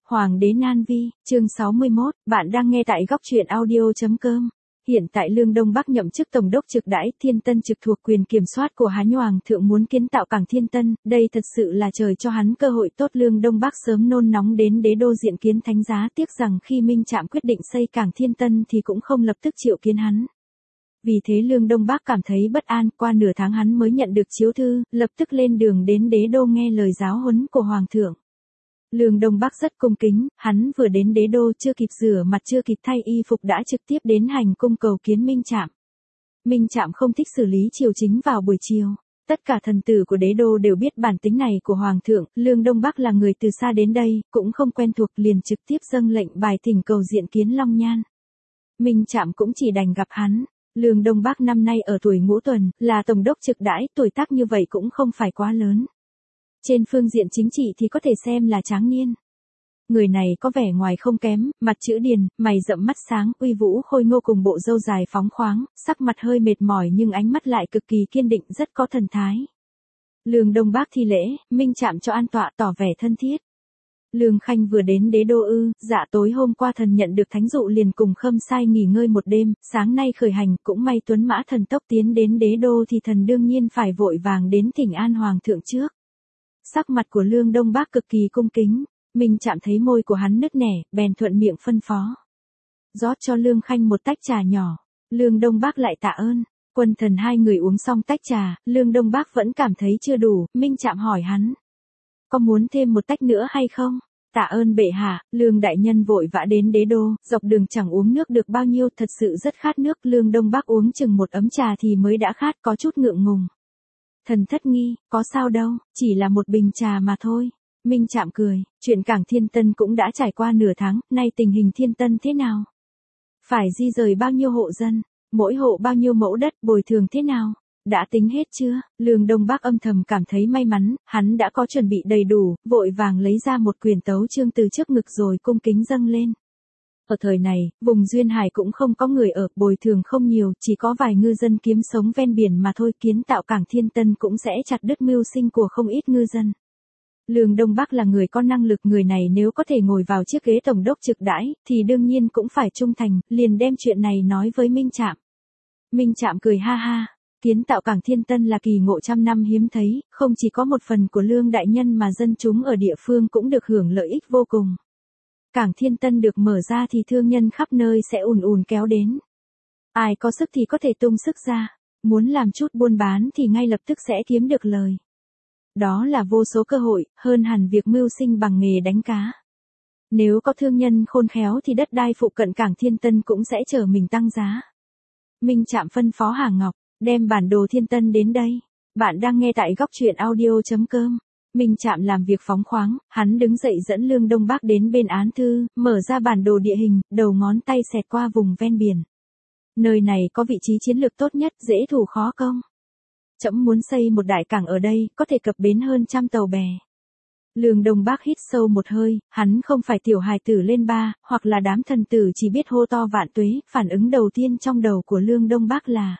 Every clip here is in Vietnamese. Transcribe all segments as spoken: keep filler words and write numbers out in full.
Hoàng đế Nan Vi, chương sáu mươi mốt, bạn đang nghe tại góc truyện audio chấm com. Hiện tại Lương Đông Bắc nhậm chức Tổng đốc trực đãi Thiên Tân trực thuộc quyền kiểm soát của Hán Hoàng thượng muốn kiến tạo cảng Thiên Tân, đây thật sự là trời cho hắn cơ hội tốt. Lương Đông Bắc sớm nôn nóng đến đế đô diện kiến thánh giá, tiếc rằng khi Minh Trạm quyết định xây cảng Thiên Tân thì cũng không lập tức triệu kiến hắn. Vì thế Lương Đông Bắc cảm thấy bất an, qua nửa tháng hắn mới nhận được chiếu thư, lập tức lên đường đến đế đô nghe lời giáo huấn của Hoàng thượng. Lương Đông Bắc rất cung kính, hắn vừa đến đế đô chưa kịp rửa mặt chưa kịp thay y phục đã trực tiếp đến hành cung cầu kiến Minh Trạm. Minh Trạm không thích xử lý triều chính vào buổi chiều. Tất cả thần tử của đế đô đều biết bản tính này của Hoàng thượng, Lương Đông Bắc là người từ xa đến đây, cũng không quen thuộc liền trực tiếp dâng lệnh bài thỉnh cầu diện kiến Long Nhan. Minh Trạm cũng chỉ đành gặp hắn. Lương Đông Bắc năm nay ở tuổi ngũ tuần, là tổng đốc trực đãi, tuổi tác như vậy cũng không phải quá lớn. Trên phương diện chính trị thì có thể xem là tráng niên. Người này có vẻ ngoài không kém, mặt chữ điền, mày rậm mắt sáng, uy vũ khôi ngô cùng bộ râu dài phóng khoáng, sắc mặt hơi mệt mỏi nhưng ánh mắt lại cực kỳ kiên định, rất có thần thái. Lương Đông Bắc thi lễ, Minh Trạm cho an tọa tỏ vẻ thân thiết. Lương Khanh vừa đến đế đô ư? Dạ, tối hôm qua thần nhận được thánh dụ liền cùng Khâm Sai nghỉ ngơi một đêm, sáng nay khởi hành, cũng may tuấn mã thần tốc tiến đến đế đô thì thần đương nhiên phải vội vàng đến thỉnh an Hoàng thượng trước. Sắc mặt của Lương Đông Bắc cực kỳ cung kính, Minh Trạm thấy môi của hắn nứt nẻ, bèn thuận miệng phân phó. Rót cho Lương Khanh một tách trà nhỏ, Lương Đông Bắc lại tạ ơn. Quân thần hai người uống xong tách trà, Lương Đông Bắc vẫn cảm thấy chưa đủ, Minh Trạm hỏi hắn. Có muốn thêm một tách nữa hay không? Tạ ơn bệ hạ. Lương đại nhân vội vã đến đế đô, dọc đường chẳng uống nước được bao nhiêu, thật sự rất khát nước. Lương Đông Bắc uống chừng một ấm trà thì mới đã khát, có chút ngượng ngùng. Thần thất nghi, có sao đâu, chỉ là một bình trà mà thôi. Minh Trạm cười, chuyện cảng Thiên Tân cũng đã trải qua nửa tháng, nay tình hình Thiên Tân thế nào? Phải di rời bao nhiêu hộ dân, mỗi hộ bao nhiêu mẫu đất, bồi thường thế nào? Đã tính hết chưa? Lương Đông Bắc âm thầm cảm thấy may mắn, hắn đã có chuẩn bị đầy đủ, vội vàng lấy ra một quyển tấu chương từ trước ngực rồi cung kính dâng lên. Ở thời này, vùng duyên hải cũng không có người ở, bồi thường không nhiều, chỉ có vài ngư dân kiếm sống ven biển mà thôi, kiến tạo cảng Thiên Tân cũng sẽ chặt đứt mưu sinh của không ít ngư dân. Lương Đông Bắc là người có năng lực, người này nếu có thể ngồi vào chiếc ghế tổng đốc trực đãi, thì đương nhiên cũng phải trung thành, liền đem chuyện này nói với Minh Trạm. Minh Trạm cười ha ha, kiến tạo cảng Thiên Tân là kỳ ngộ trăm năm hiếm thấy, không chỉ có một phần của Lương đại nhân mà dân chúng ở địa phương cũng được hưởng lợi ích vô cùng. Cảng Thiên Tân được mở ra thì thương nhân khắp nơi sẽ ùn ùn kéo đến. Ai có sức thì có thể tung sức ra, muốn làm chút buôn bán thì ngay lập tức sẽ kiếm được lời. Đó là vô số cơ hội, hơn hẳn việc mưu sinh bằng nghề đánh cá. Nếu có thương nhân khôn khéo thì đất đai phụ cận cảng Thiên Tân cũng sẽ chờ mình tăng giá. Minh Trạm phân phó Hà Ngọc, đem bản đồ Thiên Tân đến đây. Bạn đang nghe tại góc truyện audio chấm com. Minh Trạm làm việc phóng khoáng, hắn đứng dậy dẫn Lương Đông Bắc đến bên án thư, mở ra bản đồ địa hình, đầu ngón tay xẹt qua vùng ven biển. Nơi này có vị trí chiến lược tốt nhất, dễ thủ khó công. Trẫm muốn xây một đại cảng ở đây, có thể cập bến hơn trăm tàu bè. Lương Đông Bắc hít sâu một hơi, hắn không phải tiểu hài tử lên ba, hoặc là đám thần tử chỉ biết hô to vạn tuế, phản ứng đầu tiên trong đầu của Lương Đông Bắc là: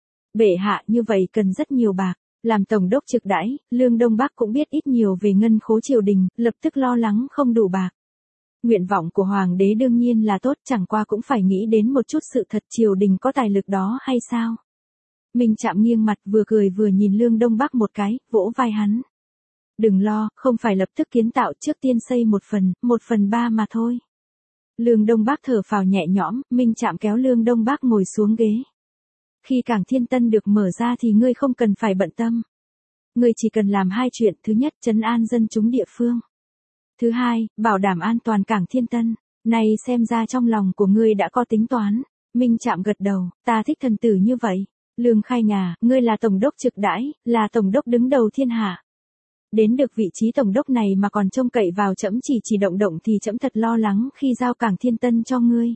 bệ hạ, như vậy cần rất nhiều bạc. Làm tổng đốc trực đãi, Lương Đông Bắc cũng biết ít nhiều về ngân khố triều đình, lập tức lo lắng không đủ bạc. Nguyện vọng của hoàng đế đương nhiên là tốt, chẳng qua cũng phải nghĩ đến một chút sự thật, triều đình có tài lực đó hay sao? Minh Trạm nghiêng mặt vừa cười vừa nhìn Lương Đông Bắc một cái, vỗ vai hắn. Đừng lo, không phải lập tức kiến tạo, trước tiên xây một phần, một phần ba mà thôi. Lương Đông Bắc thở phào nhẹ nhõm, Minh Trạm kéo Lương Đông Bắc ngồi xuống ghế. Khi cảng Thiên Tân được mở ra thì ngươi không cần phải bận tâm. Ngươi chỉ cần làm hai chuyện, thứ nhất, trấn an dân chúng địa phương. Thứ hai, bảo đảm an toàn cảng Thiên Tân. Này xem ra trong lòng của ngươi đã có tính toán. Minh Trạm gật đầu, ta thích thần tử như vậy. Lương Khai à, ngươi là tổng đốc trực đãi, là tổng đốc đứng đầu thiên hạ. Đến được vị trí tổng đốc này mà còn trông cậy vào trẫm chỉ chỉ động động thì trẫm thật lo lắng khi giao cảng Thiên Tân cho ngươi.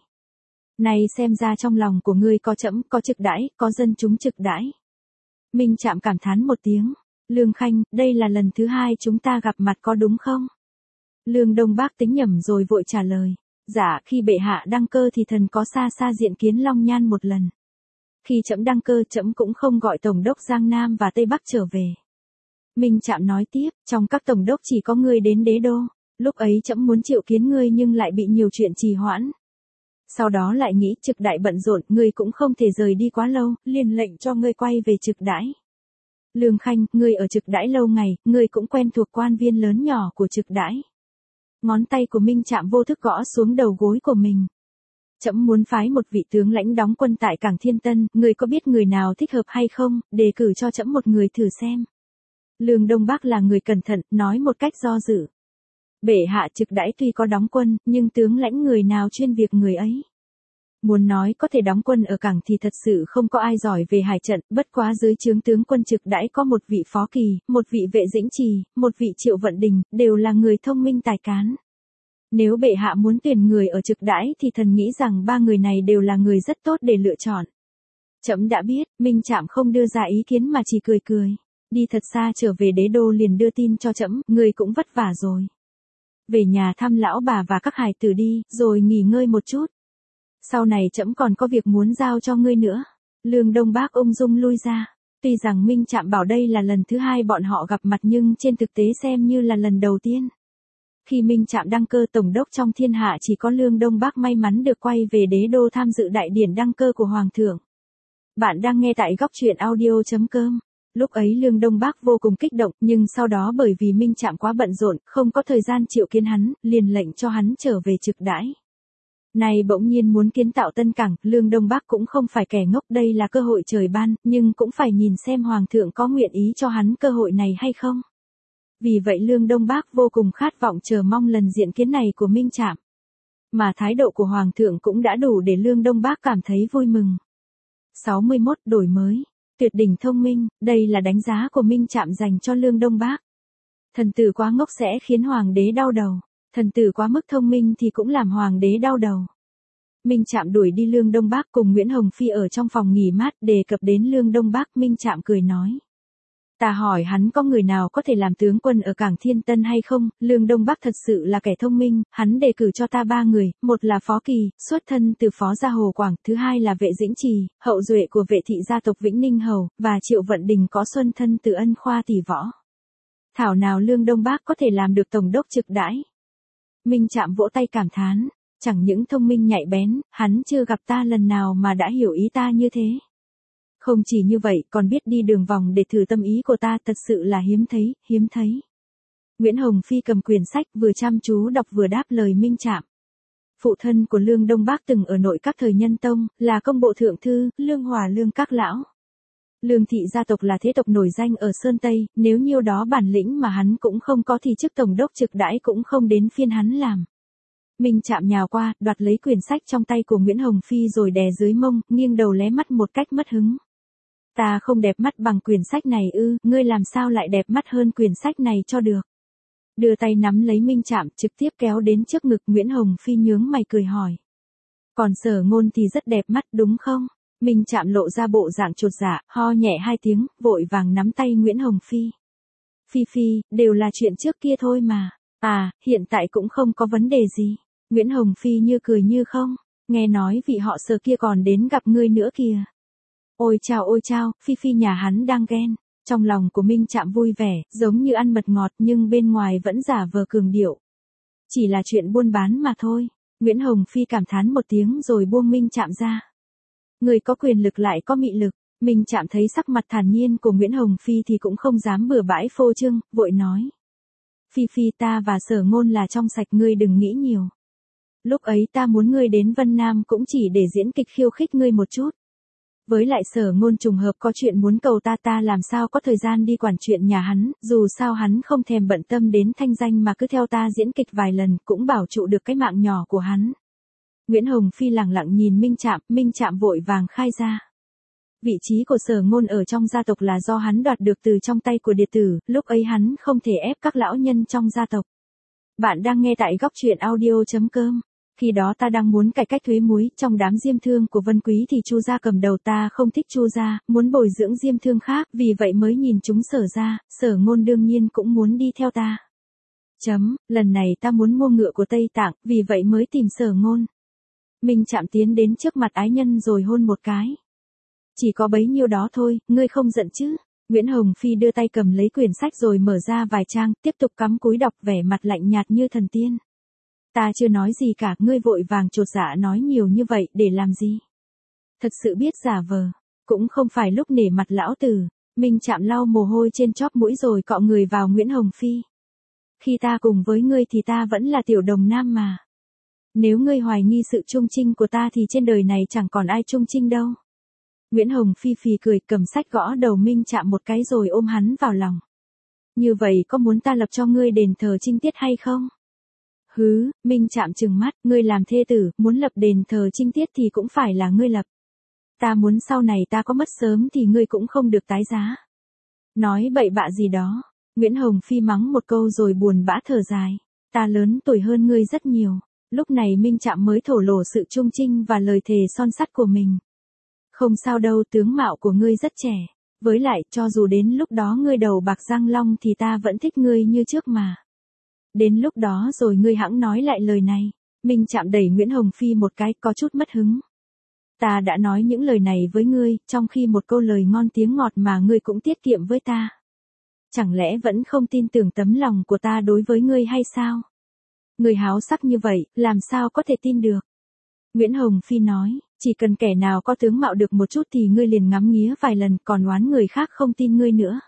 Này xem ra trong lòng của ngươi có trẫm, có trực đãi, có dân chúng trực đãi. Minh Trạm cảm thán một tiếng. Lương Khanh, đây là lần thứ hai chúng ta gặp mặt có đúng không? Lương Đông Bắc tính nhẩm rồi vội trả lời. Dạ, khi bệ hạ đăng cơ thì thần có xa xa diện kiến Long Nhan một lần. Khi trẫm đăng cơ, trẫm cũng không gọi tổng đốc Giang Nam và Tây Bắc trở về. Minh Trạm nói tiếp, trong các tổng đốc chỉ có ngươi đến đế đô. Lúc ấy trẫm muốn triệu kiến ngươi nhưng lại bị nhiều chuyện trì hoãn. Sau đó lại nghĩ Trực Đại bận rộn, ngươi cũng không thể rời đi quá lâu, liền lệnh cho ngươi quay về Trực Đãi. Lương Khanh, ngươi ở Trực Đãi lâu ngày, ngươi cũng quen thuộc quan viên lớn nhỏ của Trực Đãi. Ngón tay của Minh Trạm vô thức gõ xuống đầu gối của mình. Trẫm muốn phái một vị tướng lãnh đóng quân tại cảng Thiên Tân, ngươi có biết người nào thích hợp hay không, đề cử cho trẫm một người thử xem. Lương Đông Bắc là người cẩn thận, nói một cách do dự. Bệ hạ Trực Đãi tuy có đóng quân, nhưng tướng lãnh người nào chuyên việc người ấy. Muốn nói có thể đóng quân ở cảng thì thật sự không có ai giỏi về hải trận, bất quá dưới trướng tướng quân Trực Đãi có một vị Phó Kỳ, một vị Vệ Dĩnh Trì, một vị Triệu Vận Đình, đều là người thông minh tài cán. Nếu bệ hạ muốn tuyển người ở Trực Đãi thì thần nghĩ rằng ba người này đều là người rất tốt để lựa chọn. Trẫm đã biết, Minh Trạm không đưa ra ý kiến mà chỉ cười cười. Đi thật xa trở về đế đô liền đưa tin cho trẫm, người cũng vất vả rồi. Về nhà thăm lão bà và các hài tử đi, rồi nghỉ ngơi một chút. Sau này trẫm còn có việc muốn giao cho ngươi nữa. Lương Đông Bác ung dung lui ra. Tuy rằng Minh Trạm bảo đây là lần thứ hai bọn họ gặp mặt nhưng trên thực tế xem như là lần đầu tiên. Khi Minh Trạm đăng cơ tổng đốc trong thiên hạ chỉ có Lương Đông Bác may mắn được quay về đế đô tham dự đại điển đăng cơ của Hoàng thượng. Bạn đang nghe tại góc truyện audio chấm com. Lúc ấy Lương Đông Bác vô cùng kích động, nhưng sau đó bởi vì Minh Trạm quá bận rộn, không có thời gian triệu kiến hắn, liền lệnh cho hắn trở về Trực Đãi. Này bỗng nhiên muốn kiến tạo Tân Cảng, Lương Đông Bác cũng không phải kẻ ngốc, đây là cơ hội trời ban, nhưng cũng phải nhìn xem Hoàng thượng có nguyện ý cho hắn cơ hội này hay không. Vì vậy Lương Đông Bác vô cùng khát vọng chờ mong lần diện kiến này của Minh Trạm. Mà thái độ của Hoàng thượng cũng đã đủ để Lương Đông Bác cảm thấy vui mừng. sáu mươi mốt Đổi mới. Tuyệt đỉnh thông minh, đây là đánh giá của Minh Trạm dành cho Lương Đông Bác. Thần tử quá ngốc sẽ khiến hoàng đế đau đầu. Thần tử quá mức thông minh thì cũng làm hoàng đế đau đầu. Minh Trạm đuổi đi Lương Đông Bác cùng Nguyễn Hồng Phi ở trong phòng nghỉ mát, đề cập đến Lương Đông Bác, Minh Trạm cười nói. Ta hỏi hắn có người nào có thể làm tướng quân ở cảng Thiên Tân hay không, Lương Đông Bắc thật sự là kẻ thông minh, hắn đề cử cho ta ba người, một là Phó Kỳ, xuất thân từ Phó gia Hồ Quảng, thứ hai là Vệ Dĩnh Trì, hậu duệ của Vệ thị gia tộc Vĩnh Ninh Hầu, và Triệu Vận Đình có xuân thân từ Ân Khoa tỷ võ. Thảo nào Lương Đông Bắc có thể làm được tổng đốc Trực Đãi. Minh Trạm vỗ tay cảm thán, chẳng những thông minh nhạy bén, hắn chưa gặp ta lần nào mà đã hiểu ý ta như thế. Không chỉ như vậy, còn biết đi đường vòng để thử tâm ý của ta, thật sự là hiếm thấy, hiếm thấy. Nguyễn Hồng Phi cầm quyển sách vừa chăm chú đọc vừa đáp lời Minh Trạm. Phụ thân của Lương Đông Bác từng ở nội các thời Nhân Tông, là công bộ thượng thư, Lương Hòa Lương các lão. Lương thị gia tộc là thế tộc nổi danh ở Sơn Tây, nếu nhiêu đó bản lĩnh mà hắn cũng không có thì chức tổng đốc Trực Đãi cũng không đến phiên hắn làm. Minh Trạm nhào qua, đoạt lấy quyển sách trong tay của Nguyễn Hồng Phi rồi đè dưới mông, nghiêng đầu lé mắt một cách mất hứng. Ta không đẹp mắt bằng quyển sách này ư, ngươi làm sao lại đẹp mắt hơn quyển sách này cho được. Đưa tay nắm lấy Minh Trạm, trực tiếp kéo đến trước ngực. Nguyễn Hồng Phi nhướng mày cười hỏi. Còn Sở Ngôn thì rất đẹp mắt đúng không? Minh Trạm lộ ra bộ dạng chột dạ, ho nhẹ hai tiếng, vội vàng nắm tay Nguyễn Hồng Phi. Phi Phi, đều là chuyện trước kia thôi mà. À, hiện tại cũng không có vấn đề gì. Nguyễn Hồng Phi như cười như không, nghe nói vị họ Sở kia còn đến gặp ngươi nữa kìa. Ôi chao ôi chao, Phi Phi nhà hắn đang ghen. Trong lòng của Minh Trạm vui vẻ, giống như ăn mật ngọt nhưng bên ngoài vẫn giả vờ cường điệu. Chỉ là chuyện buôn bán mà thôi. Nguyễn Hồng Phi cảm thán một tiếng rồi buông Minh Trạm ra. Người có quyền lực lại có mị lực. Minh Trạm thấy sắc mặt thản nhiên của Nguyễn Hồng Phi thì cũng không dám bừa bãi phô trương, vội nói. Phi Phi, ta và Sở Ngôn là trong sạch, ngươi đừng nghĩ nhiều. Lúc ấy ta muốn ngươi đến Vân Nam cũng chỉ để diễn kịch khiêu khích ngươi một chút. Với lại Sở Ngôn trùng hợp có chuyện muốn cầu ta, ta làm sao có thời gian đi quản chuyện nhà hắn, dù sao hắn không thèm bận tâm đến thanh danh mà cứ theo ta diễn kịch vài lần cũng bảo trụ được cái mạng nhỏ của hắn. Nguyễn Hồng Phi lẳng lặng nhìn Minh Trạm, Minh Trạm vội vàng khai ra. Vị trí của Sở Ngôn ở trong gia tộc là do hắn đoạt được từ trong tay của điệt tử, lúc ấy hắn không thể ép các lão nhân trong gia tộc. Bạn đang nghe tại góc truyện audio chấm com. Khi đó ta đang muốn cải cách thuế muối, trong đám diêm thương của Vân Quý thì Chu gia cầm đầu, ta không thích Chu gia, muốn bồi dưỡng diêm thương khác, vì vậy mới nhìn chúng Sở gia, Sở Ngôn đương nhiên cũng muốn đi theo ta. Chấm, lần này ta muốn mua ngựa của Tây Tạng, vì vậy mới tìm Sở Ngôn. Minh Trạm tiến đến trước mặt ái nhân rồi hôn một cái. Chỉ có bấy nhiêu đó thôi, ngươi không giận chứ? Nguyễn Hồng Phi đưa tay cầm lấy quyển sách rồi mở ra vài trang, tiếp tục cắm cúi đọc vẻ mặt lạnh nhạt như thần tiên. Ta chưa nói gì cả, ngươi vội vàng chột dạ nói nhiều như vậy để làm gì? Thật sự biết giả vờ, cũng không phải lúc nể mặt lão tử. Minh Trạm lau mồ hôi trên chóp mũi rồi cọ người vào Nguyễn Hồng Phi. Khi ta cùng với ngươi thì ta vẫn là tiểu đồng nam mà. Nếu ngươi hoài nghi sự trung trinh của ta thì trên đời này chẳng còn ai trung trinh đâu. Nguyễn Hồng Phi phì cười, cầm sách gõ đầu Minh Trạm một cái rồi ôm hắn vào lòng. Như vậy có muốn ta lập cho ngươi đền thờ trinh tiết hay không? Hứ, Minh Trạm trừng mắt, ngươi làm thê tử, muốn lập đền thờ trinh tiết thì cũng phải là ngươi lập. Ta muốn sau này ta có mất sớm thì ngươi cũng không được tái giá. Nói bậy bạ gì đó. Nguyễn Hồng Phi mắng một câu rồi buồn bã thở dài. Ta lớn tuổi hơn ngươi rất nhiều. Lúc này Minh Trạm mới thổ lộ sự trung trinh và lời thề son sắt của mình. Không sao đâu, tướng mạo của ngươi rất trẻ. Với lại, cho dù đến lúc đó ngươi đầu bạc răng long thì ta vẫn thích ngươi như trước mà. Đến lúc đó rồi ngươi hẵng nói lại lời này. Minh Trạm đẩy Nguyễn Hồng Phi một cái, có chút mất hứng. Ta đã nói những lời này với ngươi, trong khi một câu lời ngon tiếng ngọt mà ngươi cũng tiết kiệm với ta. Chẳng lẽ vẫn không tin tưởng tấm lòng của ta đối với ngươi hay sao? Ngươi háo sắc như vậy, làm sao có thể tin được? Nguyễn Hồng Phi nói, chỉ cần kẻ nào có tướng mạo được một chút thì ngươi liền ngắm nghía vài lần, còn oán người khác không tin ngươi nữa.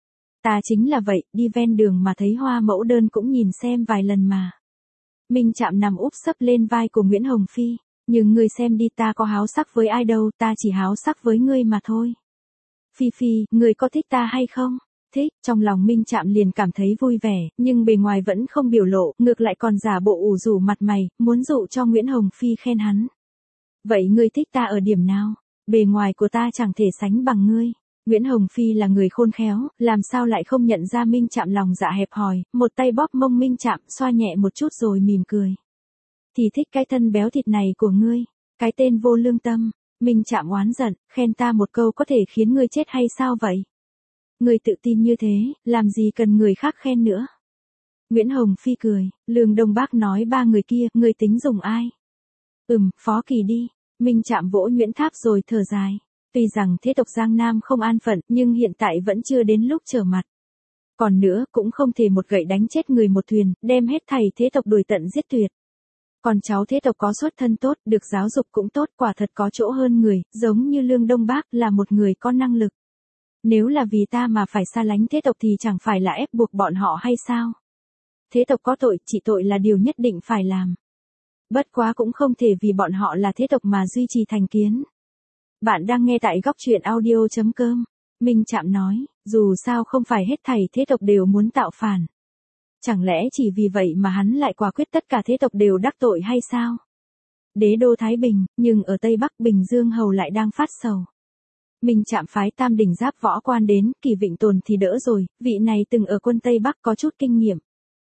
Ta chính là vậy, đi ven đường mà thấy hoa mẫu đơn cũng nhìn xem vài lần mà. Minh Trạm nằm úp sấp lên vai của Nguyễn Hồng Phi. Nhưng ngươi xem đi, ta có háo sắc với ai đâu, ta chỉ háo sắc với ngươi mà thôi. Phi Phi, ngươi có thích ta hay không? Thích, trong lòng Minh Trạm liền cảm thấy vui vẻ, nhưng bề ngoài vẫn không biểu lộ, ngược lại còn giả bộ ủ rũ mặt mày, muốn dụ cho Nguyễn Hồng Phi khen hắn. Vậy ngươi thích ta ở điểm nào? Bề ngoài của ta chẳng thể sánh bằng ngươi. Nguyễn Hồng Phi là người khôn khéo, làm sao lại không nhận ra Minh Trạm lòng dạ hẹp hòi, một tay bóp mông Minh Trạm, xoa nhẹ một chút rồi mỉm cười. Thì thích cái thân béo thịt này của ngươi, cái tên vô lương tâm. Minh Trạm oán giận, khen ta một câu có thể khiến ngươi chết hay sao vậy? Ngươi tự tin như thế, làm gì cần người khác khen nữa? Nguyễn Hồng Phi cười, Lương Đông Bác nói ba người kia, ngươi tính dùng ai? Ừm, Phó Kỳ đi. Minh Trạm vỗ Nguyễn Tháp rồi thở dài. Tuy rằng thế tộc Giang Nam không an phận, nhưng hiện tại vẫn chưa đến lúc trở mặt. Còn nữa, cũng không thể một gậy đánh chết người một thuyền, đem hết thảy thế tộc đuổi tận giết tuyệt. Còn cháu thế tộc có xuất thân tốt, được giáo dục cũng tốt, quả thật có chỗ hơn người, giống như Lương Đông Bác là một người có năng lực. Nếu là vì ta mà phải xa lánh thế tộc thì chẳng phải là ép buộc bọn họ hay sao? Thế tộc có tội, trị tội là điều nhất định phải làm. Bất quá cũng không thể vì bọn họ là thế tộc mà duy trì thành kiến. Bạn đang nghe tại góc truyện audio chấm com. Minh Trạm nói, dù sao không phải hết thảy thế tộc đều muốn tạo phản. Chẳng lẽ chỉ vì vậy mà hắn lại quả quyết tất cả thế tộc đều đắc tội hay sao? Đế đô Thái Bình, nhưng ở Tây Bắc Bình Dương Hầu lại đang phát sầu. Minh Trạm phái Tam Đỉnh Giáp Võ Quan đến, Kỳ Vịnh Tồn thì đỡ rồi, vị này từng ở quân Tây Bắc có chút kinh nghiệm.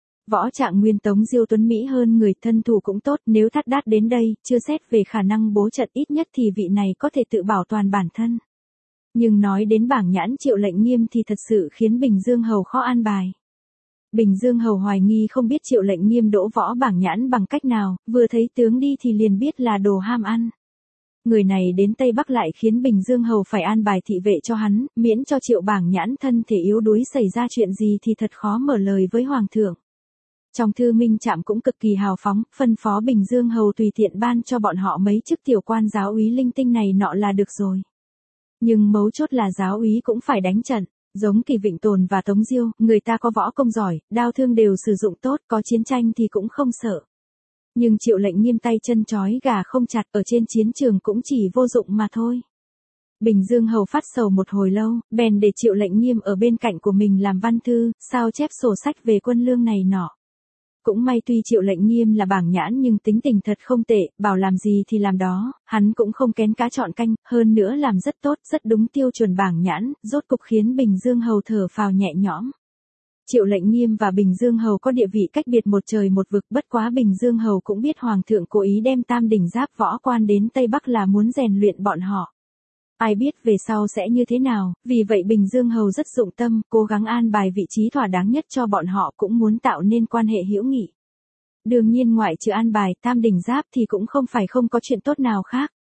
Võ Trạng Nguyên Tống Diêu Tuấn Mỹ hơn người, thân thủ cũng tốt, nếu Thắt Đát đến đây, chưa xét về khả năng bố trận ít nhất thì vị này có thể tự bảo toàn bản thân. Nhưng nói đến bảng nhãn Triệu Lệnh Nghiêm thì thật sự khiến Bình Dương Hầu khó an bài. Bình Dương Hầu hoài nghi không biết Triệu Lệnh Nghiêm đỗ võ bảng nhãn bằng cách nào, vừa thấy tướng đi thì liền biết là đồ ham ăn. Người này đến Tây Bắc lại khiến Bình Dương Hầu phải an bài thị vệ cho hắn, miễn cho Triệu bảng nhãn thân thể yếu đuối xảy ra chuyện gì thì thật khó mở lời với Hoàng thượng. Trong thư Minh Trạm cũng cực kỳ hào phóng, phân phó Bình Dương Hầu tùy tiện ban cho bọn họ mấy chức tiểu quan giáo úy linh tinh này nọ là được rồi. Nhưng mấu chốt là giáo úy cũng phải đánh trận. Giống Kỳ Vịnh Tồn và Tống Diêu, người ta có võ công giỏi, đao thương đều sử dụng tốt, có chiến tranh thì cũng không sợ. Nhưng Triệu Lệnh Nghiêm tay chân trói gà không chặt, ở trên chiến trường cũng chỉ vô dụng mà thôi. Bình Dương Hầu phát sầu một hồi lâu, bèn để Triệu Lệnh Nghiêm ở bên cạnh của mình làm văn thư, sao chép sổ sách về quân lương này nọ. Cũng may tuy Triệu Lệnh Nghiêm là bảng nhãn nhưng tính tình thật không tệ, bảo làm gì thì làm đó, hắn cũng không kén cá chọn canh, hơn nữa làm rất tốt, rất đúng tiêu chuẩn bảng nhãn, rốt cục khiến Bình Dương Hầu thở phào nhẹ nhõm. Triệu Lệnh Nghiêm và Bình Dương Hầu có địa vị cách biệt một trời một vực, bất quá Bình Dương Hầu cũng biết Hoàng thượng cố ý đem Tam Đỉnh Giáp Võ Quan đến Tây Bắc là muốn rèn luyện bọn họ. Ai biết về sau sẽ như thế nào, vì vậy Bình Dương Hầu rất dụng tâm, cố gắng an bài vị trí thỏa đáng nhất cho bọn họ, cũng muốn tạo nên quan hệ hữu nghị. Đương nhiên ngoại trừ an bài Tam Đỉnh Giáp thì cũng không phải không có chuyện tốt nào khác.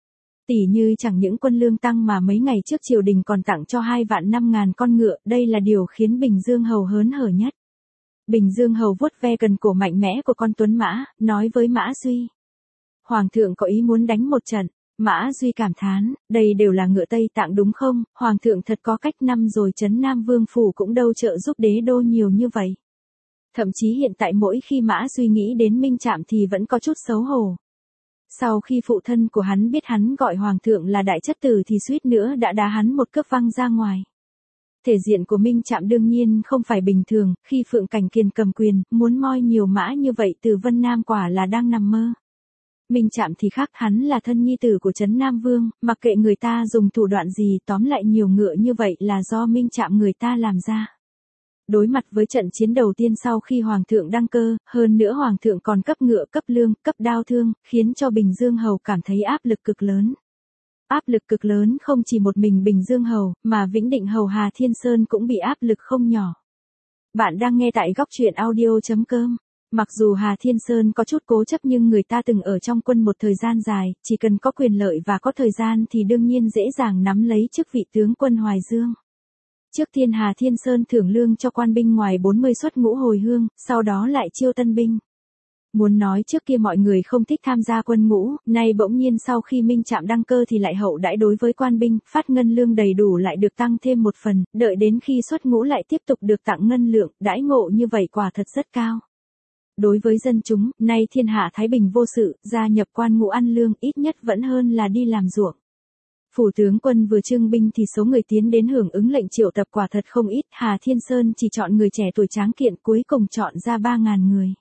Tỷ như chẳng những quân lương tăng mà mấy ngày trước triều đình còn tặng cho hai vạn năm ngàn con ngựa, đây là điều khiến Bình Dương Hầu hớn hở nhất. Bình Dương Hầu vuốt ve cần cổ mạnh mẽ của con tuấn mã, nói với Mã Duy. Hoàng thượng có ý muốn đánh một trận. Mã Duy cảm thán, đây đều là ngựa Tây Tạng đúng không, Hoàng thượng thật có cách, năm rồi trấn Nam Vương Phủ cũng đâu trợ giúp đế đô nhiều như vậy. Thậm chí hiện tại mỗi khi Mã Duy nghĩ đến Minh Trạm thì vẫn có chút xấu hổ. Sau khi phụ thân của hắn biết hắn gọi Hoàng thượng là đại chất tử thì suýt nữa đã đá hắn một cước văng ra ngoài. Thể diện của Minh Trạm đương nhiên không phải bình thường, khi Phượng Cảnh Kiền cầm quyền, muốn moi nhiều mã như vậy từ Vân Nam quả là đang nằm mơ. Minh Trạm thì khác, hắn là thân nhi tử của Trấn Nam Vương, mặc kệ người ta dùng thủ đoạn gì, tóm lại nhiều ngựa như vậy là do Minh Trạm người ta làm ra. Đối mặt với trận chiến đầu tiên sau khi Hoàng thượng đăng cơ, hơn nữa Hoàng thượng còn cấp ngựa, cấp lương, cấp đao thương, khiến cho Bình Dương Hầu cảm thấy áp lực cực lớn. Áp lực cực lớn không chỉ một mình Bình Dương Hầu, mà Vĩnh Định Hầu Hà Thiên Sơn cũng bị áp lực không nhỏ. Bạn đang nghe tại góc truyện audio chấm com. Mặc dù Hà Thiên Sơn có chút cố chấp nhưng người ta từng ở trong quân một thời gian dài, chỉ cần có quyền lợi và có thời gian thì đương nhiên dễ dàng nắm lấy chức vị tướng quân Hoài Dương. Trước tiên Hà Thiên Sơn thưởng lương cho quan binh ngoài bốn mươi suất ngũ hồi hương, sau đó lại chiêu tân binh. Muốn nói trước kia mọi người không thích tham gia quân ngũ, nay bỗng nhiên sau khi Minh Trạm đăng cơ thì lại hậu đãi đối với quan binh, phát ngân lương đầy đủ lại được tăng thêm một phần, đợi đến khi xuất ngũ lại tiếp tục được tặng ngân lượng, đãi ngộ như vậy quả thật rất cao. Đối với dân chúng, nay thiên hạ thái bình vô sự, gia nhập quan ngũ ăn lương ít nhất vẫn hơn là đi làm ruộng. Phủ tướng quân vừa trưng binh thì số người tiến đến hưởng ứng lệnh triệu tập quả thật không ít, Hà Thiên Sơn chỉ chọn người trẻ tuổi tráng kiện cuối cùng chọn ra ba ngàn người.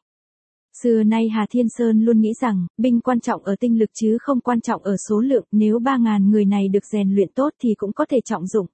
Xưa nay Hà Thiên Sơn luôn nghĩ rằng, binh quan trọng ở tinh lực chứ không quan trọng ở số lượng, nếu ba ngàn người này được rèn luyện tốt thì cũng có thể trọng dụng.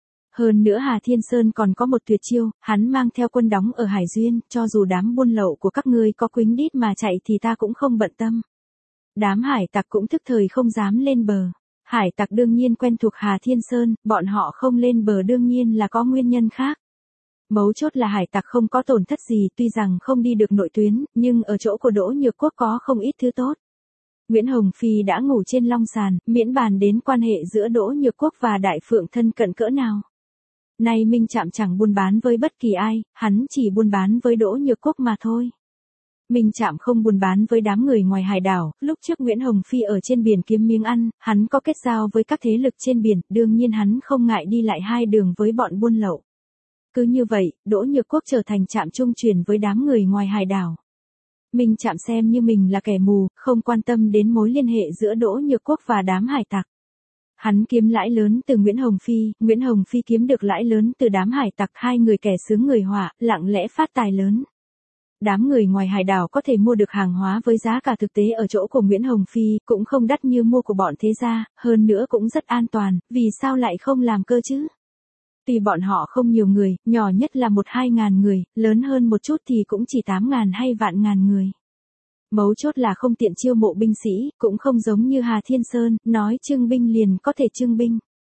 Hơn nữa Hà Thiên Sơn còn có một tuyệt chiêu, hắn mang theo quân đóng ở Hải Duyên, cho dù đám buôn lậu của các ngươi có quýnh đít mà chạy thì ta cũng không bận tâm. Đám hải tặc cũng thức thời không dám lên bờ. Hải tặc đương nhiên quen thuộc Hà Thiên Sơn, bọn họ không lên bờ đương nhiên là có nguyên nhân khác. Mấu chốt là hải tặc không có tổn thất gì, tuy rằng không đi được nội tuyến, nhưng ở chỗ của Đỗ Nhược Quốc có không ít thứ tốt. Nguyễn Hồng Phi đã ngủ trên long sàn, miễn bàn đến quan hệ giữa Đỗ Nhược Quốc và Đại Phượng thân cận cỡ nào. Nay Minh Trạm chẳng buôn bán với bất kỳ ai, hắn chỉ buôn bán với Đỗ Nhược Quốc mà thôi. Minh Trạm không buôn bán với đám người ngoài hải đảo, lúc trước Nguyễn Hồng Phi ở trên biển kiếm miếng ăn, hắn có kết giao với các thế lực trên biển, đương nhiên hắn không ngại đi lại hai đường với bọn buôn lậu. Cứ như vậy, Đỗ Nhược Quốc trở thành trạm trung truyền với đám người ngoài hải đảo. Minh Trạm xem như mình là kẻ mù, không quan tâm đến mối liên hệ giữa Đỗ Nhược Quốc và đám hải tặc. Hắn kiếm lãi lớn từ Nguyễn Hồng Phi, Nguyễn Hồng Phi kiếm được lãi lớn từ đám hải tặc, hai người kẻ sướng người họa, lặng lẽ phát tài lớn. Đám người ngoài hải đảo có thể mua được hàng hóa với giá cả thực tế ở chỗ của Nguyễn Hồng Phi, cũng không đắt như mua của bọn thế gia, hơn nữa cũng rất an toàn, vì sao lại không làm cơ chứ? Tuy bọn họ không nhiều người, nhỏ nhất là một hai ngàn người, lớn hơn một chút thì cũng chỉ tám ngàn hay vạn ngàn người. Mấu chốt là không tiện chiêu mộ binh sĩ, cũng không giống như Hà Thiên Sơn, nói trưng binh liền có thể trưng binh.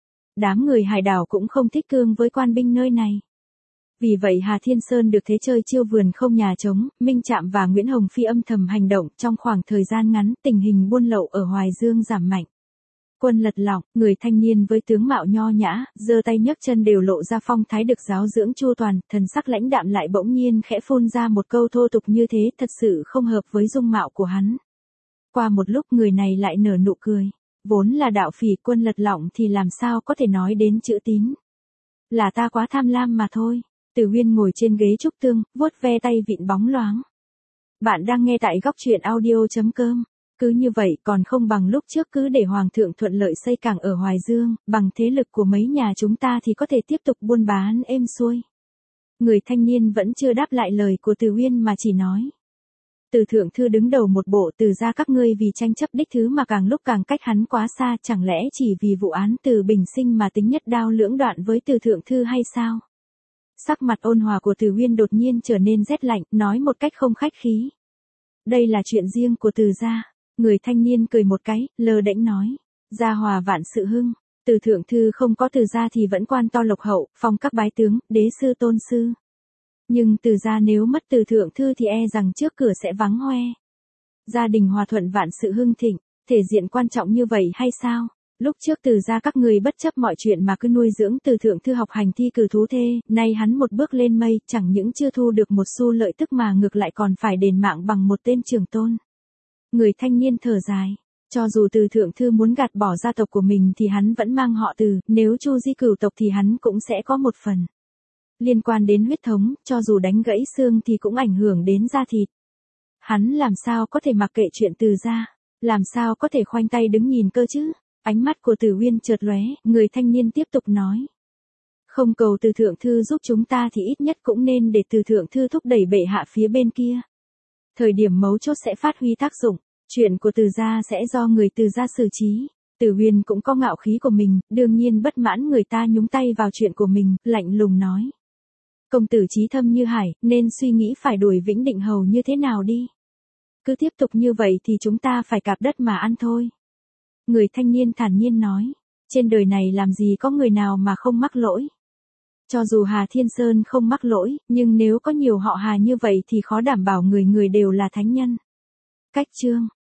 Đám người hải đảo cũng không thích cương với quan binh nơi này. Vì vậy Hà Thiên Sơn được thế chơi chiêu vườn không nhà trống, Minh Trạm và Nguyễn Hồng Phi âm thầm hành động, trong khoảng thời gian ngắn, tình hình buôn lậu ở Hoài Dương giảm mạnh. Quân lật lọng, người thanh niên với tướng mạo nho nhã, giơ tay nhấc chân đều lộ ra phong thái được giáo dưỡng chu toàn, thần sắc lãnh đạm lại bỗng nhiên khẽ phun ra một câu thô tục như thế, thật sự không hợp với dung mạo của hắn. Qua một lúc người này lại nở nụ cười, vốn là đạo phỉ quân lật lọng thì làm sao có thể nói đến chữ tín. Là ta quá tham lam mà thôi. Từ Huyên ngồi trên ghế trúc tương, vuốt ve tay vịn bóng loáng. Bạn đang nghe tại góc truyện audio chấm com. Cứ như vậy còn không bằng lúc trước cứ để Hoàng thượng thuận lợi xây cảng ở Hoài Dương, bằng thế lực của mấy nhà chúng ta thì có thể tiếp tục buôn bán êm xuôi. Người thanh niên vẫn chưa đáp lại lời của Từ Huyên mà chỉ nói. Từ thượng thư đứng đầu một bộ Từ gia các ngươi vì tranh chấp đích thứ mà càng lúc càng cách hắn quá xa, chẳng lẽ chỉ vì vụ án Từ Bình Sinh mà tính nhất đao lưỡng đoạn với Từ thượng thư hay sao? Sắc mặt ôn hòa của Từ Huyên đột nhiên trở nên rét lạnh, nói một cách không khách khí. Đây là chuyện riêng của Từ gia. Người thanh niên cười một cái, lơ đễnh nói. Gia hòa vạn sự hưng. Từ thượng thư không có Từ gia thì vẫn quan to lộc hậu, phong các bái tướng, đế sư tôn sư. Nhưng Từ gia nếu mất Từ thượng thư thì e rằng trước cửa sẽ vắng hoe. Gia đình hòa thuận vạn sự hưng thịnh, thể diện quan trọng như vậy hay sao? Lúc trước Từ gia các người bất chấp mọi chuyện mà cứ nuôi dưỡng Từ thượng thư học hành thi cử thú thê, nay hắn một bước lên mây, chẳng những chưa thu được một xu lợi tức mà ngược lại còn phải đền mạng bằng một tên trưởng tôn. Người thanh niên thở dài. Cho dù Từ thượng thư muốn gạt bỏ gia tộc của mình thì hắn vẫn mang họ Từ, nếu Chu di cửu tộc thì hắn cũng sẽ có một phần. Liên quan đến huyết thống, cho dù đánh gãy xương thì cũng ảnh hưởng đến da thịt. Hắn làm sao có thể mặc kệ chuyện Từ gia, làm sao có thể khoanh tay đứng nhìn cơ chứ? Ánh mắt của Từ Uyên chợt lóe, người thanh niên tiếp tục nói. Không cầu Từ thượng thư giúp chúng ta thì ít nhất cũng nên để Từ thượng thư thúc đẩy bệ hạ phía bên kia. Thời điểm mấu chốt sẽ phát huy tác dụng, chuyện của Từ gia sẽ do người Từ gia xử trí. Từ Uyên cũng có ngạo khí của mình, đương nhiên bất mãn người ta nhúng tay vào chuyện của mình, lạnh lùng nói. Công tử trí thâm như hải, nên suy nghĩ phải đuổi Vĩnh Định Hầu như thế nào đi. Cứ tiếp tục như vậy thì chúng ta phải cạp đất mà ăn thôi. Người thanh niên thản nhiên nói, trên đời này làm gì có người nào mà không mắc lỗi. Cho dù Hà Thiên Sơn không mắc lỗi, nhưng nếu có nhiều họ Hà như vậy thì khó đảm bảo người người đều là thánh nhân. Cách chương